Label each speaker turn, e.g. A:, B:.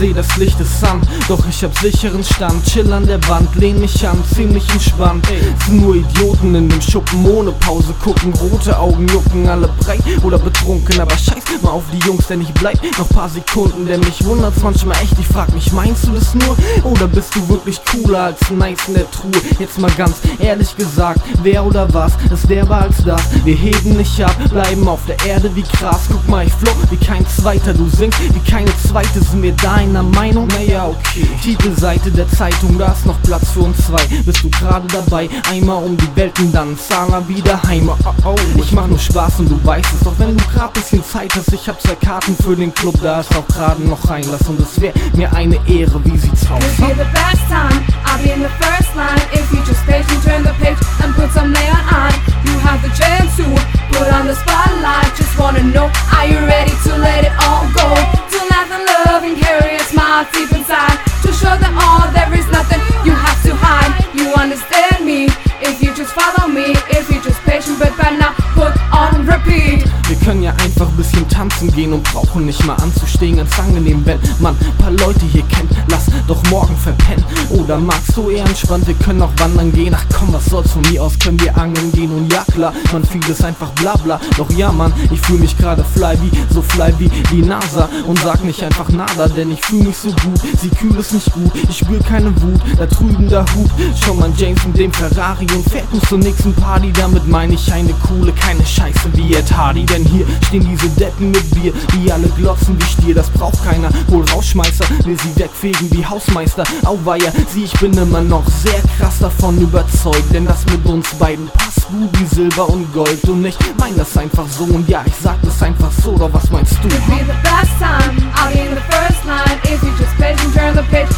A: seh, das Licht ist an, doch ich hab sicheren Stand. Chill an der Wand, lehn mich an, ziemlich entspannt. Sind nur Idioten in dem Schuppen, ohne Pause gucken. Rote Augen jucken, alle breit oder betrunken. Aber scheiß mal auf die Jungs, denn ich bleib noch paar Sekunden. Denn mich wundert's manchmal echt, ich frag mich, meinst du das nur? Oder bist du wirklich cooler als Nice in der Truhe? Jetzt mal ganz ehrlich gesagt, wer oder was ist derber als das? Wir heben nicht ab, bleiben auf der Erde wie krass. Guck mal, ich flow wie kein Zweiter, du singst wie keine Zweite. Sind wir deiner Meinung? Naja, okay. Titelseite der Zeitung, da ist noch Platz für uns zwei. Bist du gerade dabei? Einmal um die Welt und dann Zahler wieder heim. Oh, ich mach nur Spaß und du weißt es. Doch wenn du grad bisschen Zeit hast, ich hab 2 Karten für den Club, da ist auch gerade noch Einlass. Und es wär mir eine Ehre, wie sieht's aus?
B: You'll be the best time, I'll be in the first line. If you just patient, turn the page and put some neon on. You have the chance to put on the spotlight. Just wanna know, are you ready to let it all go? To laugh and love and carry a smile deep inside. To show them all there is nothing you have to hide. You understand me, if you just follow me. If you just patient, but by now put on repeat.
A: Wir können ja einfach ein bisschen tanzen gehen und brauchen nicht mal anzustehen. Ganz angenehm, wenn man paar Leute hier kennt. Lass doch morgen verpennen. Oder magst du eher entspannt? Wir können auch wandern gehen. Ach komm, was soll's, von mir aus können wir angeln gehen. Und ja klar, man vieles einfach blabla. Doch ja Mann, ich fühl mich gerade fly wie die NASA. Und sag nicht einfach nada, denn ich fühl mich so gut. Sie kühl ist nicht gut, ich spür keine Wut. Da drüben der Hut, schau mal James in dem Ferrari und fährt uns zur nächsten Party. Damit meine ich eine coole, keine Scheiße wie Ed Hardy. Denn hier stehen diese Deppen mit Bier, die alle glotzen wie Stier. Das braucht keiner, wohl Rausschmeißer will sie wegfegen wie Hausmeister. Auweia, sieh, ich bin immer noch sehr krass davon überzeugt. Denn das mit uns beiden passt gut wie Silber und Gold. Und ich mein das einfach so und ja, ich sag das einfach so. Doch was meinst du?
B: You'll be the best time, I'll be in the first line. If you just patient, turn the page